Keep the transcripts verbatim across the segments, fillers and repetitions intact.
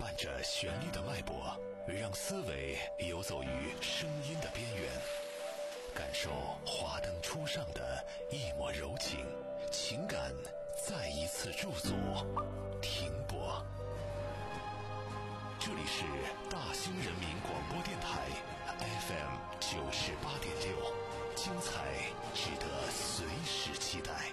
伴着旋律的脉搏，让思维游走于声音的边缘，感受华灯初上的一抹柔情，情感再一次驻足停泊。这里是大兴人民广播电台 F M 九十八点六，精彩值得随时期待。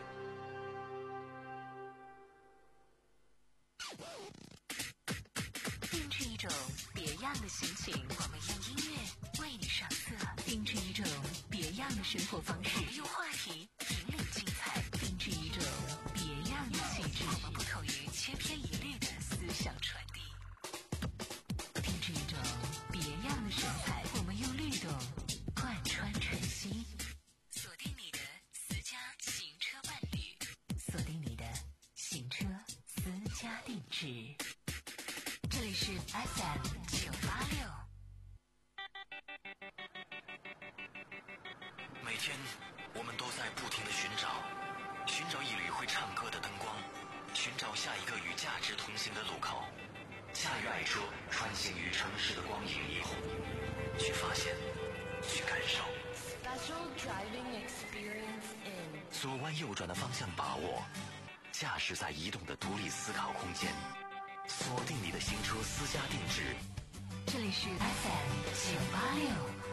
定制一种别样的心情，我们用音乐为你上色；定制一种别样的生活方式，我们用话题引领精彩；定制一种别样的气质，我们不同于千篇一律的思想传递；定制一种别样的神采，我们用律动贯穿晨曦。锁定你的私家行车伴侣，锁定你的行车私家定制。这里是 F M 九八六。 每天我们都在不停地寻找，寻找一缕会唱歌的灯光，寻找下一个与价值同行的路口。驾驭爱车，穿行于城市的光影霓虹，去发现，去感受。 Special driving experience in 左弯右转的方向把握，驾驶在移动的独立思考空间。锁定你的行车私家定制， 这里是 F M 九八六。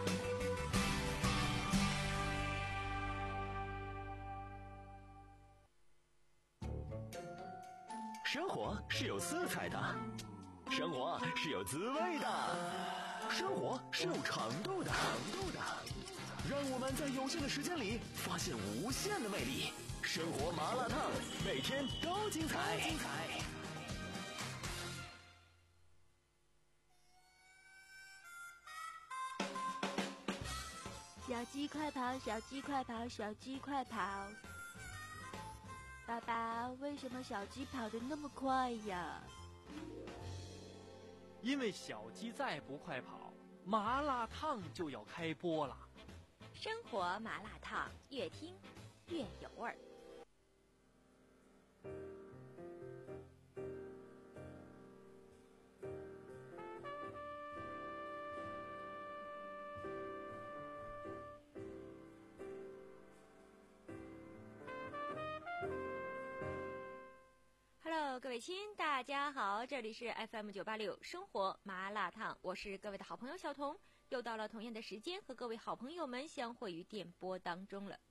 生活是有色彩的，生活是有滋味的，生活是有长度的，长度的。让我们在有限的时间里发现无限的魅力。生活麻辣烫，每天都精彩。精彩。 小鸡快跑，小鸡快跑，小鸡快跑！爸爸，为什么小鸡跑得那么快呀？ 因为小鸡再不快跑，麻辣烫就要开播了。 生活麻辣烫，越听越有味儿。Hello， 各位亲，大家好，这里是 F M 九八六生活麻辣烫，我是各位的好朋友小彤，又到了同样的时间和各位好朋友们相会于电波当中了。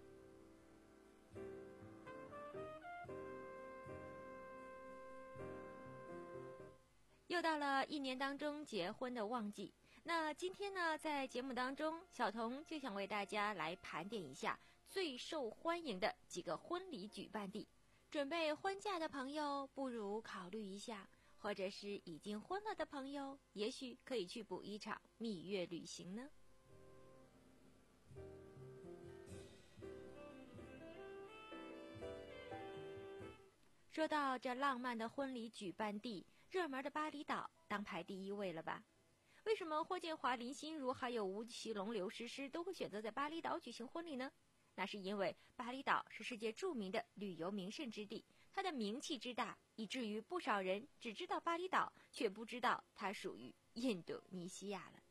又到了一年当中结婚的旺季，那今天呢，在节目当中，小彤就想为大家来盘点一下最受欢迎的几个婚礼举办地。准备婚嫁的朋友不如考虑一下，或者是已经婚了的朋友，也许可以去补一场蜜月旅行呢。说到这浪漫的婚礼举办地，热门的巴厘岛当排第一位了吧？为什么霍建华、林心如还有吴奇隆、刘诗诗都会选择在巴厘岛举行婚礼呢？那是因为巴厘岛是世界著名的旅游名胜之地，它的名气之大，以至于不少人只知道巴厘岛，却不知道它属于印度尼西亚了。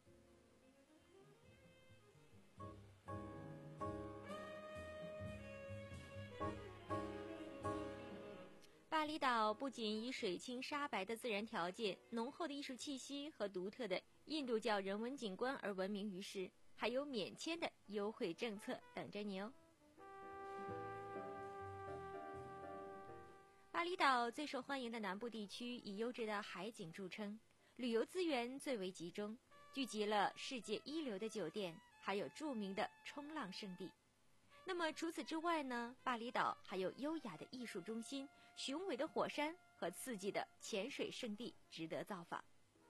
巴厘岛不仅以水清沙白的自然条件、浓厚的艺术气息和独特的印度教人文景观而闻名于世，还有免签的优惠政策等着你哦。巴厘岛最受欢迎的南部地区以优质的海景著称，旅游资源最为集中，聚集了世界一流的酒店，还有著名的冲浪圣地。那么除此之外呢，巴厘岛还有优雅的艺术中心、雄伟的火山和刺激的潜水圣地值得造访。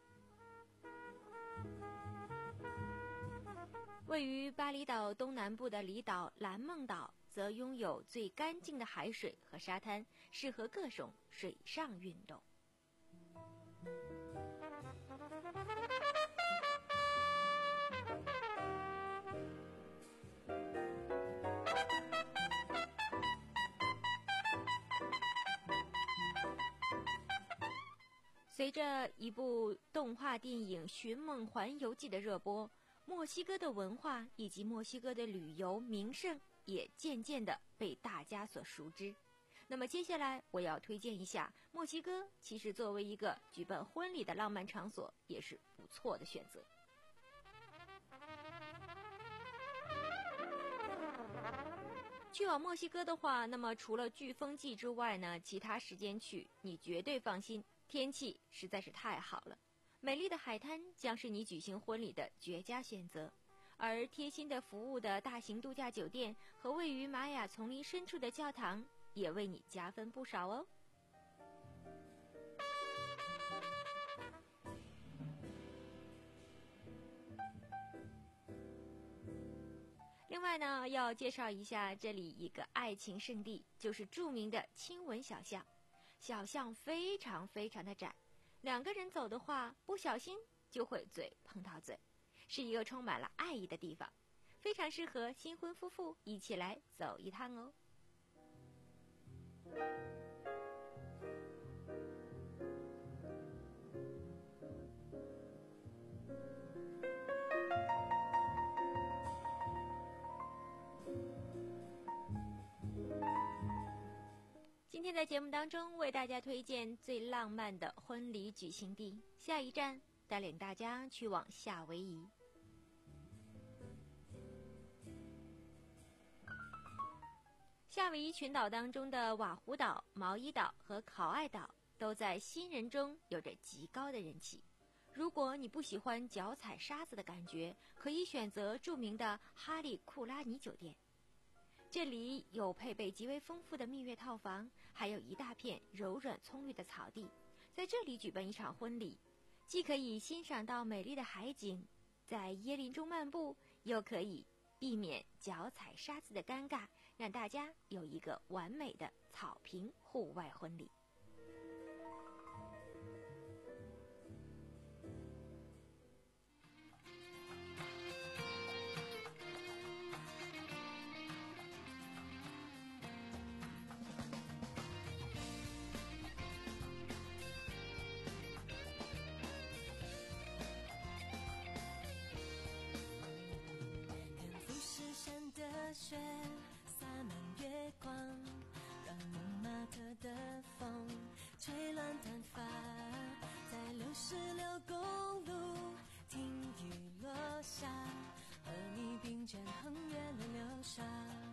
位于巴厘岛东南部的离岛蓝梦岛则拥有最干净的海水和沙滩，适合各种水上运动。 随着一部动画电影《寻梦环游记》的热播，墨西哥的文化以及墨西哥的旅游名胜也渐渐地被大家所熟知。那么接下来我要推荐一下墨西哥，其实作为一个举办婚礼的浪漫场所也是不错的选择。去往墨西哥的话，那么除了飓风季之外呢，其他时间去你绝对放心，天气实在是太好了，美丽的海滩将是你举行婚礼的绝佳选择，而贴心的服务的大型度假酒店和位于玛雅丛林深处的教堂也为你加分不少哦。另外呢，要介绍一下这里一个爱情圣地，就是著名的亲吻小巷。小巷非常非常的窄，两个人走的话，不小心就会嘴碰到嘴，是一个充满了爱意的地方，非常适合新婚夫妇一起来走一趟哦。今天在节目当中为大家推荐最浪漫的婚礼举行地，下一站带领大家去往夏威夷。夏威夷群岛当中的瓦胡岛、毛伊岛和考爱岛都在新人中有着极高的人气。如果你不喜欢脚踩沙子的感觉，可以选择著名的哈利库拉尼酒店。这里有配备极为丰富的蜜月套房，还有一大片柔软葱绿的草地，在这里举办一场婚礼，既可以欣赏到美丽的海景，在椰林中漫步，又可以避免脚踩沙子的尴尬，让大家有一个完美的草坪户外婚礼。 雪洒满月光，让蒙马特的风吹乱短发，在六十六公路听雨落下，和你并肩横越了流沙，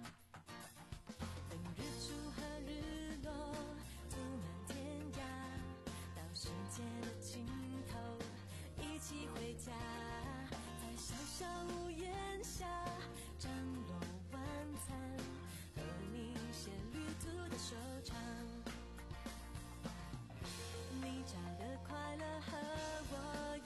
等日出和日落涂满天涯，到世界的尽头一起回家，在小小屋檐下张罗晚餐，和你写旅途的收场。你找的快乐和我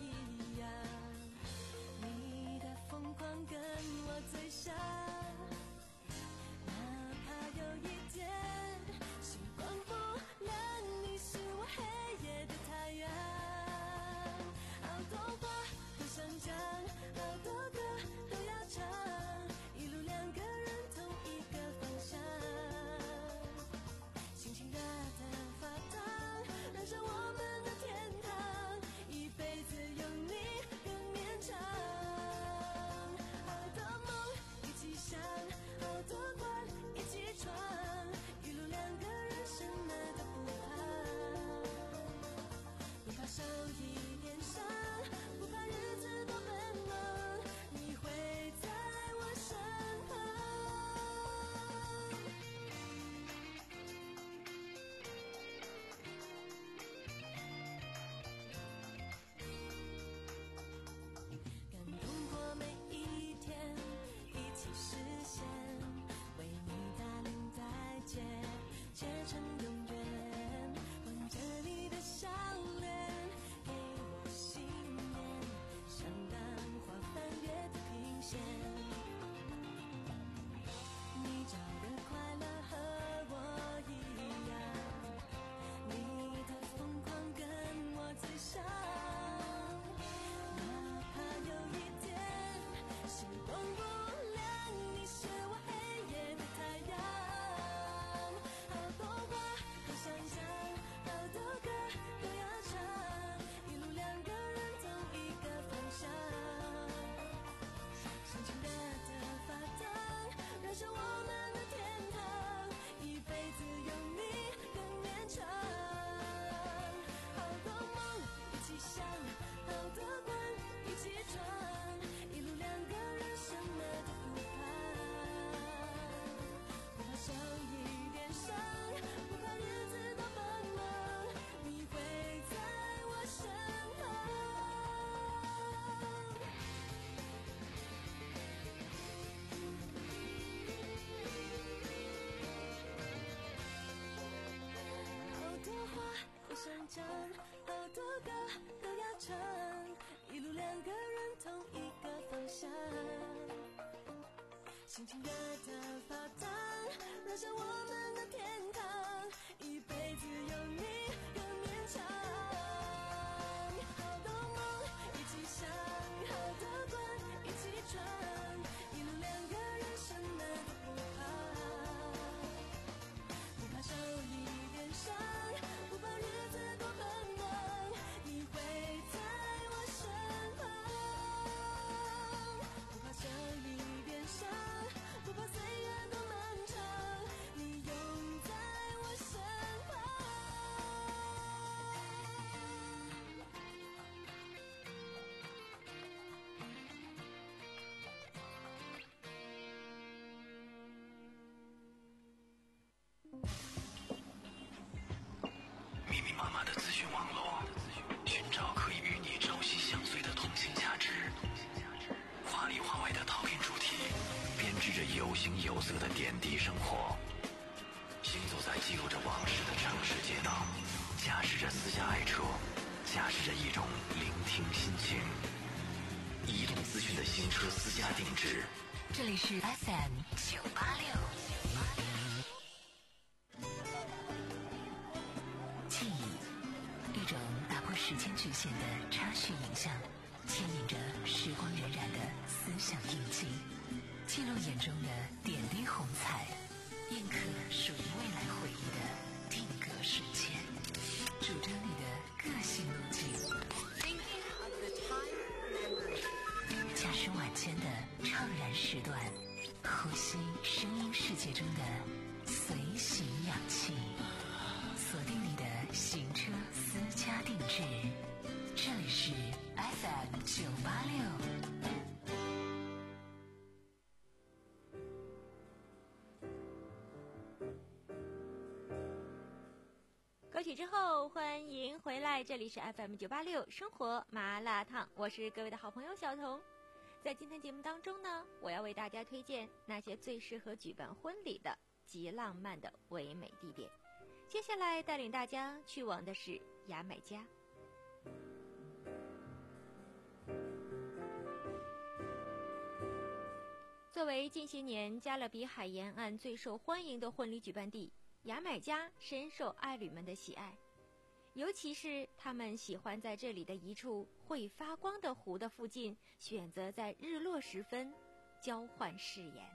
生长，好多个都要唱，一路两个人同一个方向，心情热得发烫，燃烧我们的天堂，一辈子有你更绵长。好多梦一起想，好多关一起闯，一路两个人什么都不怕，不怕手里变伤，不怕日子多奔忙，你会在我身旁。不怕手里变伤，不怕岁月多漫长，你永在我身旁。 密密麻麻的资讯网络，寻找可以与你朝夕相随的同性价值。华里华外的陶片主题，编织着有形有色的点滴生活。行走在记录着往事的城市街道，驾驶着私家爱车，驾驶着一种聆听心情。移动资讯的新车私家定制。 这里是 F M 九八六。记忆，一种打破时间局限的插叙影像，牵引着时光荏苒的思想印记，记录眼中的点滴红彩，印刻属于未来回忆的定格瞬间，主张你的个性路径。驾驶晚间的怅然时段，呼吸声音世界中的随行氧气，锁定你的行车私家定制。这里是 F M 九八六。歌曲之后，欢迎回来，这里是 F M 九八六生活麻辣烫，我是各位的好朋友小彤。在今天节目当中呢，我要为大家推荐那些最适合举办婚礼的极浪漫的唯美地点。接下来带领大家去往的是牙买加。作为近些年加勒比海沿岸最受欢迎的婚礼举办地，牙买加深受爱侣们的喜爱，尤其是他们喜欢在这里的一处会发光的湖的附近，选择在日落时分交换誓言。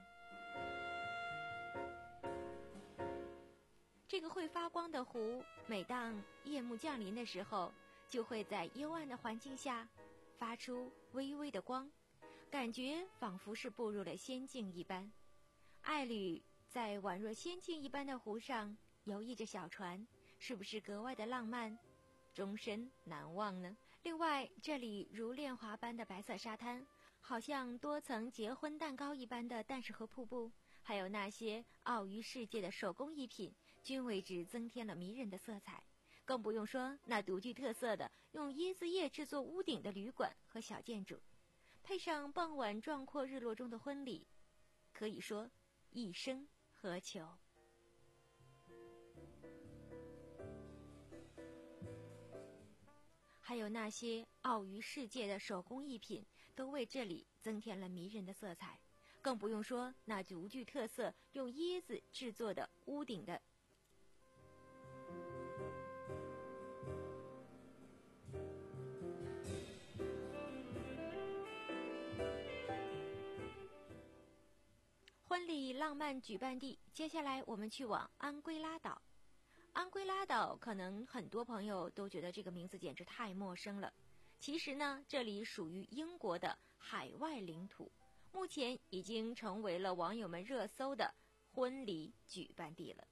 这个会发光的湖，每当夜幕降临的时候，就会在幽暗的环境下发出微微的光，感觉仿佛是步入了仙境一般。爱侣在宛若仙境一般的湖上游弋着小船，是不是格外的浪漫，终身难忘呢？另外，这里如炼华般的白色沙滩，好像多层结婚蛋糕一般的淡水河瀑布，还有那些傲于世界的手工艺品，均为之增添了迷人的色彩。更不用说那独具特色的用椰子叶制作屋顶的旅馆和小建筑，配上傍晚壮阔日落中的婚礼，可以说一生何求。还有那些傲于世界的手工艺品，都为这里增添了迷人的色彩。更不用说那独具特色用椰子制作的屋顶的婚礼浪漫举办地。接下来我们去往安圭拉岛。安圭拉岛可能很多朋友都觉得这个名字简直太陌生了，其实呢，这里属于英国的海外领土，目前已经成为了网友们热搜的婚礼举办地了。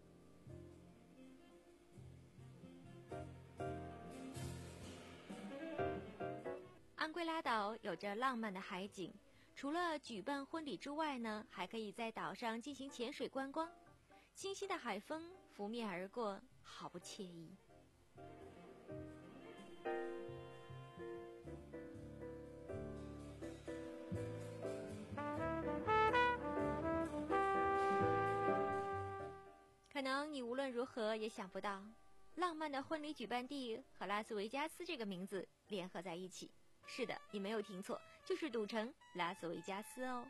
安圭拉岛有着浪漫的海景，除了举办婚礼之外呢，还可以在岛上进行潜水观光，清晰的海风拂面而过，好不惬意。可能你无论如何也想不到， 浪漫的婚礼举办地和拉斯维加斯这个名字联合在一起。是的，你没有听错，就是赌城拉斯维加斯哦。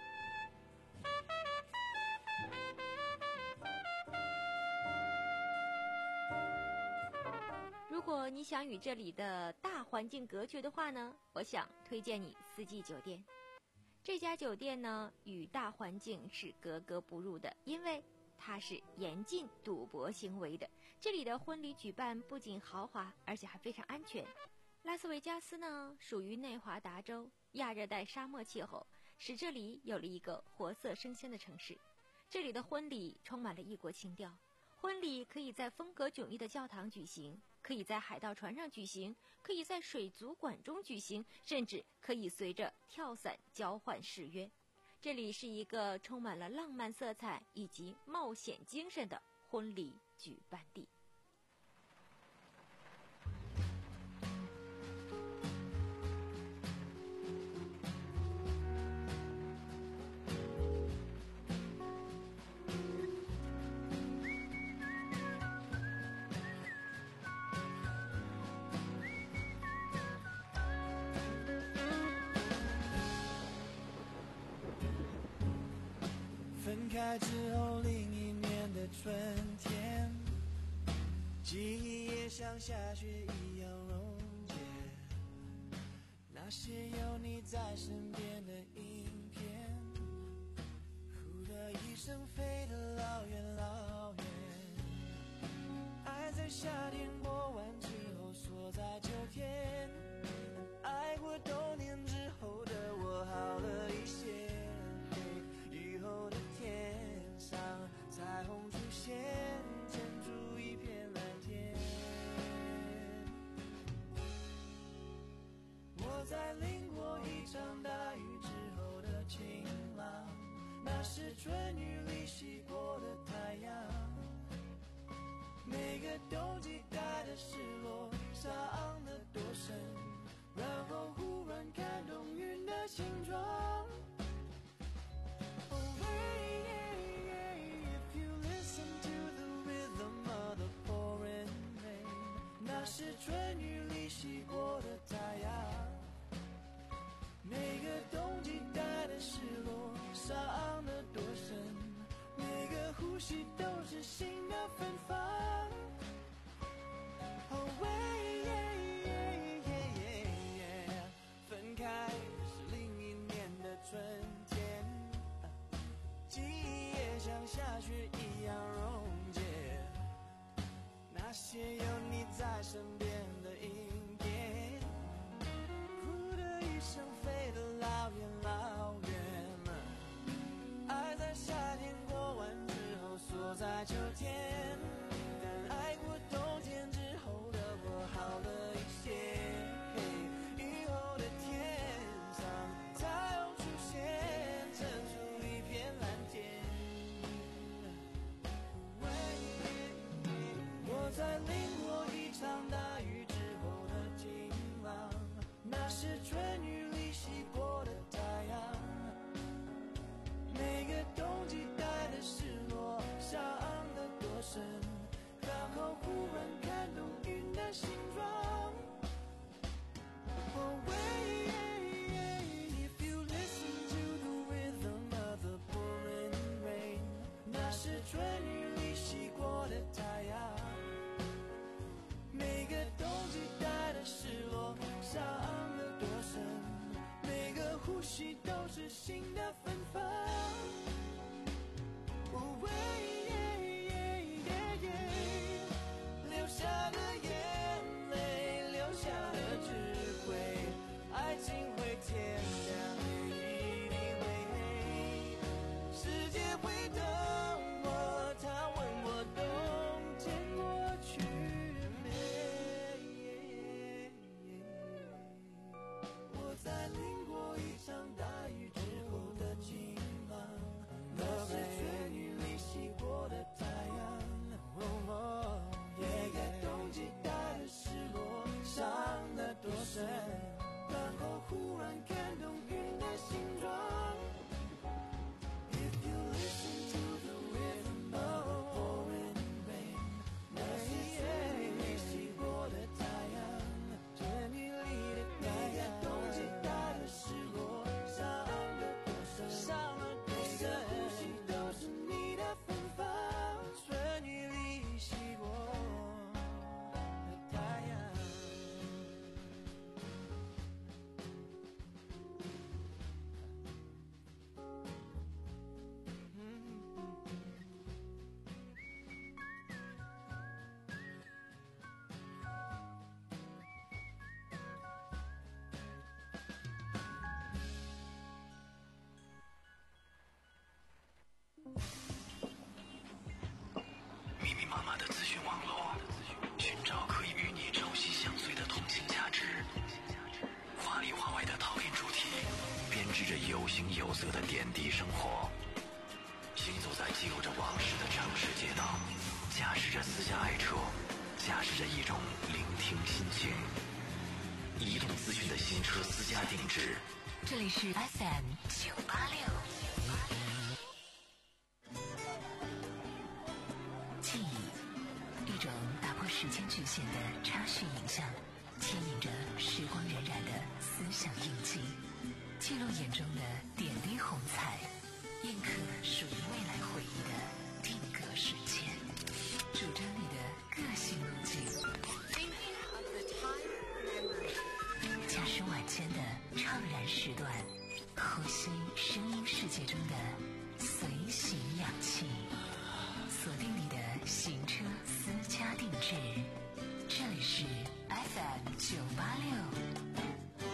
如果你想与这里的大环境隔绝的话呢，我想推荐你四季酒店。这家酒店呢，与大环境是格格不入的，因为它是严禁赌博行为的。这里的婚礼举办不仅豪华，而且还非常安全。拉斯维加斯呢，属于内华达州，亚热带沙漠气候，使这里有了一个活色生香的城市。这里的婚礼充满了异国情调，婚礼可以在风格迥异的教堂举行，可以在海盗船上举行，可以在水族馆中举行，甚至可以随着跳伞交换誓约。这里是一个充满了浪漫色彩以及冒险精神的婚礼举办地。 分开之后另一年的春天，记忆也像下雪一样溶解，那些有你在身边的影片，呼的一声飞得老远老远，爱在夏天过完之后锁在秋天，爱过冬天之后的我好了一些，雨后的天上彩虹出现，牵出一片蓝天。我在淋过一场大雨之后的晴朗，那是春雨里洗过的太阳，每个冬季带的失落伤得多深，然后忽然看懂云的形状。是春雨里洗过的太阳，每个冬季带的失落伤得多深，每个呼吸都是新的芬芳。Oh, yeah, yeah, yeah, yeah. 分开是另一年的春天，记忆也像下雪一样溶解，那些有你在身边的影片，呼的一声飞得老远老远，爱在夏天过完之后锁在秋天，但爱过冬天之后的我好了一些，雨后的天上彩虹出现，衬出一片蓝天。我在淋过一场大雨之后的晴朗，那是春雨里洗过的太阳，每个冬季带的失落伤得多深，然后忽然看懂云的形状。Oh, if you listen to the rhythm of the pouring rain, 那是春雨里洗过的太阳，每个冬季带的失落伤得多深，每个呼吸都是新的芬芳。Oh, yeah, yeah, yeah. 流下的眼泪，流下的智慧，爱情会天亮黑地会黑，世界会等我，他问我冬天过去没，我在淋过一场大着有形有色的点滴生活，行走在记录着往事的城市街道，驾驶着私家爱车，驾驶着一种聆听心情。移动资讯的新车私家定制， 这里是 F M 九八六。记忆，一种打破时间局限的插叙影像，牵引着时光荏苒的思想印记，记录眼中的点滴红彩，印刻属于未来回忆的定格瞬间，主张你的个性路径。驾驶晚间的怅然时段，呼吸声音世界中的随行氧气，锁定你的行车私家定制，这里是 F M 九八六。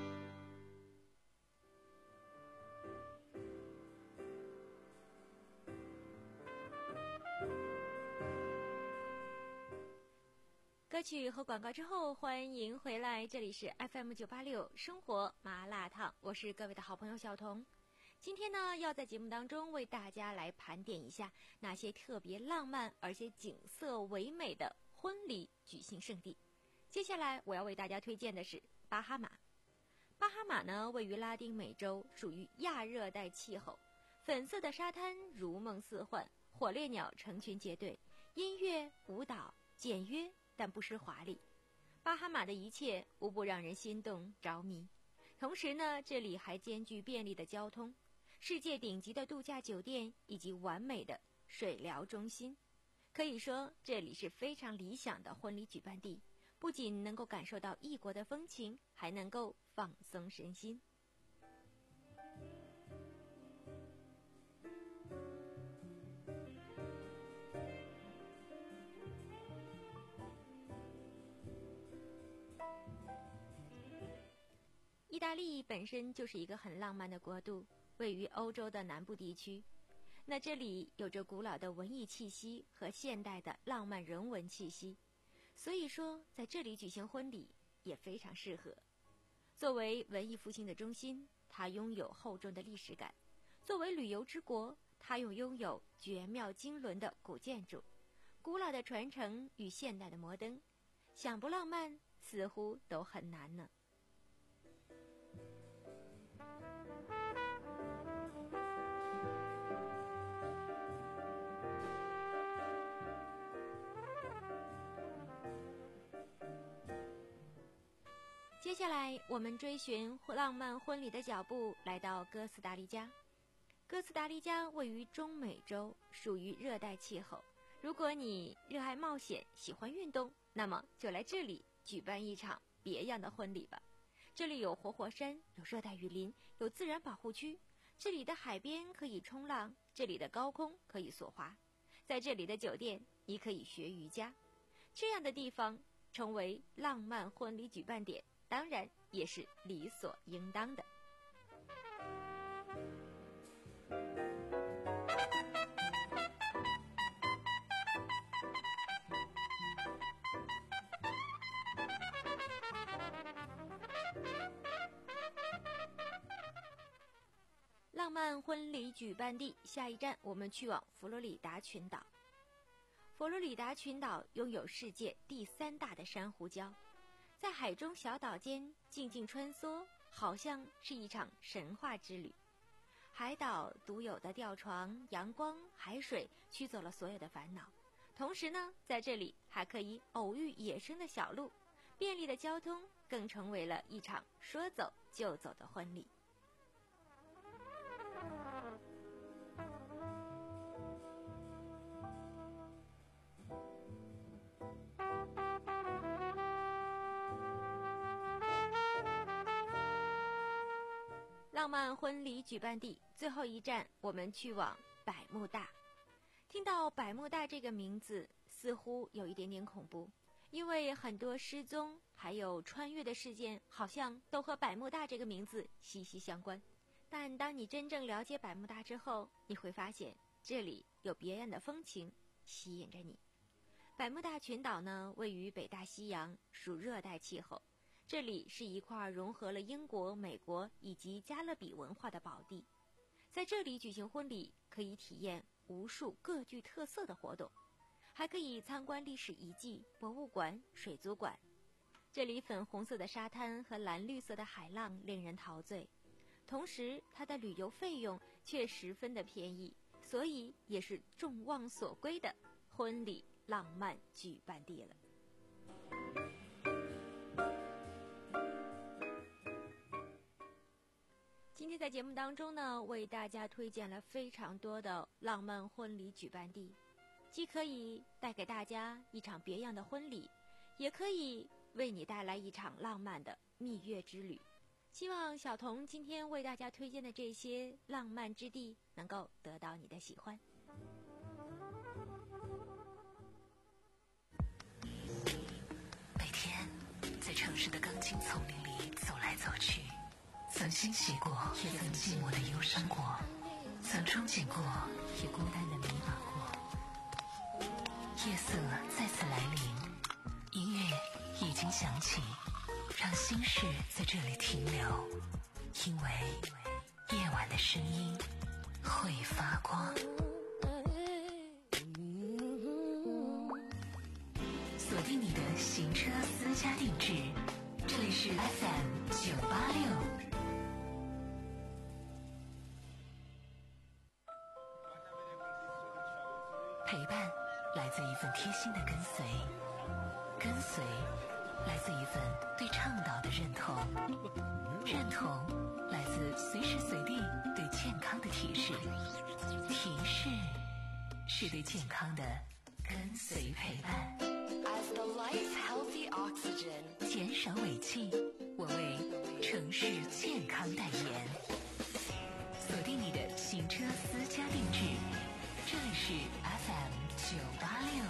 歌曲和广告之后，欢迎回来，这里是 F M 九八六生活麻辣烫，我是各位的好朋友小彤。今天呢，要在节目当中为大家来盘点一下那些特别浪漫而且景色唯美的婚礼举行圣地。接下来我要为大家推荐的是巴哈马。巴哈马呢，位于拉丁美洲，属于亚热带气候，粉色的沙滩如梦似幻，火烈鸟成群结队，音乐舞蹈简约但不失华丽。巴哈马的一切无不让人心动着迷，同时呢，这里还兼具便利的交通、世界顶级的度假酒店以及完美的水疗中心。可以说这里是非常理想的婚礼举办地，不仅能够感受到异国的风情，还能够放松身心。意大利本身就是一个很浪漫的国度，位于欧洲的南部地区。那这里有着古老的文艺气息和现代的浪漫人文气息，所以说在这里举行婚礼也非常适合。作为文艺复兴的中心，它拥有厚重的历史感；作为旅游之国，它又拥有绝妙经纶的古建筑、古老的传承与现代的摩登，想不浪漫似乎都很难呢。接下来我们追寻浪漫婚礼的脚步，来到哥斯达黎加。哥斯达黎加位于中美洲，属于热带气候。如果你热爱冒险，喜欢运动，那么就来这里举办一场别样的婚礼吧。这里有活火山，有热带雨林，有自然保护区。这里的海边可以冲浪，这里的高空可以索滑，在这里的酒店你可以学瑜伽。这样的地方成为浪漫婚礼举办点，当然也是理所应当的。浪漫婚礼举办地，下一站我们去往佛罗里达群岛。佛罗里达群岛拥有世界第三大的珊瑚礁，在海中小岛间静静穿梭，好像是一场神话之旅。海岛独有的吊床、阳光、海水驱走了所有的烦恼，同时呢，在这里还可以偶遇野生的小鹿，便利的交通更成为了一场说走就走的婚礼。浪漫婚礼举办地，最后一站我们去往百慕大。听到百慕大这个名字，似乎有一点点恐怖，因为很多失踪还有穿越的事件好像都和百慕大这个名字息息相关。但当你真正了解百慕大之后，你会发现这里有别样的风情吸引着你。百慕大群岛呢，位于北大西洋，属热带气候。 这里是一块融合了英国、美国以及加勒比文化的宝地，在这里举行婚礼可以体验无数各具特色的活动，还可以参观历史遗迹、博物馆、水族馆。这里粉红色的沙滩和蓝绿色的海浪令人陶醉，同时它的旅游费用却十分的便宜，所以也是众望所归的婚礼浪漫举办地了。今天在节目当中呢，为大家推荐了非常多的浪漫婚礼举办地，既可以带给大家一场别样的婚礼，也可以为你带来一场浪漫的蜜月之旅。希望小童今天为大家推荐的这些浪漫之地能够得到你的喜欢。 每天在城市的钢筋丛林里走来走去，曾欣喜过，也曾寂寞的忧伤过，曾憧憬过，也孤单的迷茫过。夜色再次来临，音乐已经响起，让心事在这里停留，因为夜晚的声音会发光。锁定你的行车私家定制，这里是 F M 九八六。陪伴来自一份贴心的跟随，跟随来自一份对倡导的认同，认同来自随时随地对健康的提示，提示是对健康的跟随陪伴。 As the light's healthy oxygen， 减少尾气，我为城市健康代言。锁定你的行车私家定制，这里是 F M 九八六。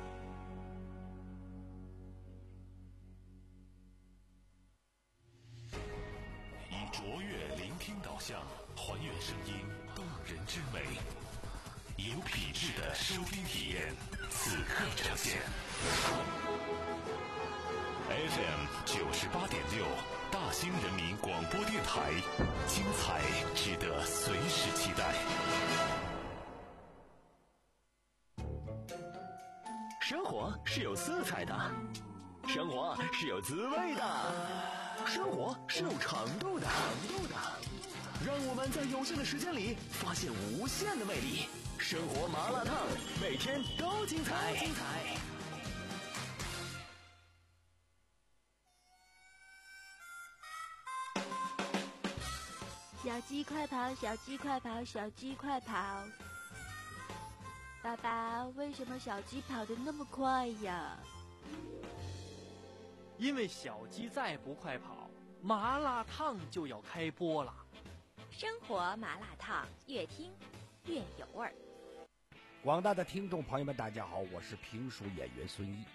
以卓越聆听导向，还原声音动人之美，有品质的收听体验，此刻呈现。F M 九十八点六，大兴人民广播电台，精彩值得随时期待。 生活是有色彩的，生活是有滋味的，生活是有长度的。让我们在有限的时间里发现无限的魅力。生活麻辣烫，每天都精彩。精彩。 小鸡快跑，小鸡快跑，小鸡快跑！爸爸，为什么小鸡跑得那么快呀？ 因为小鸡再不快跑，麻辣烫就要开播了。 生活麻辣烫，越听越有味儿。 广大的听众朋友们，大家好，我是评书演员孙一。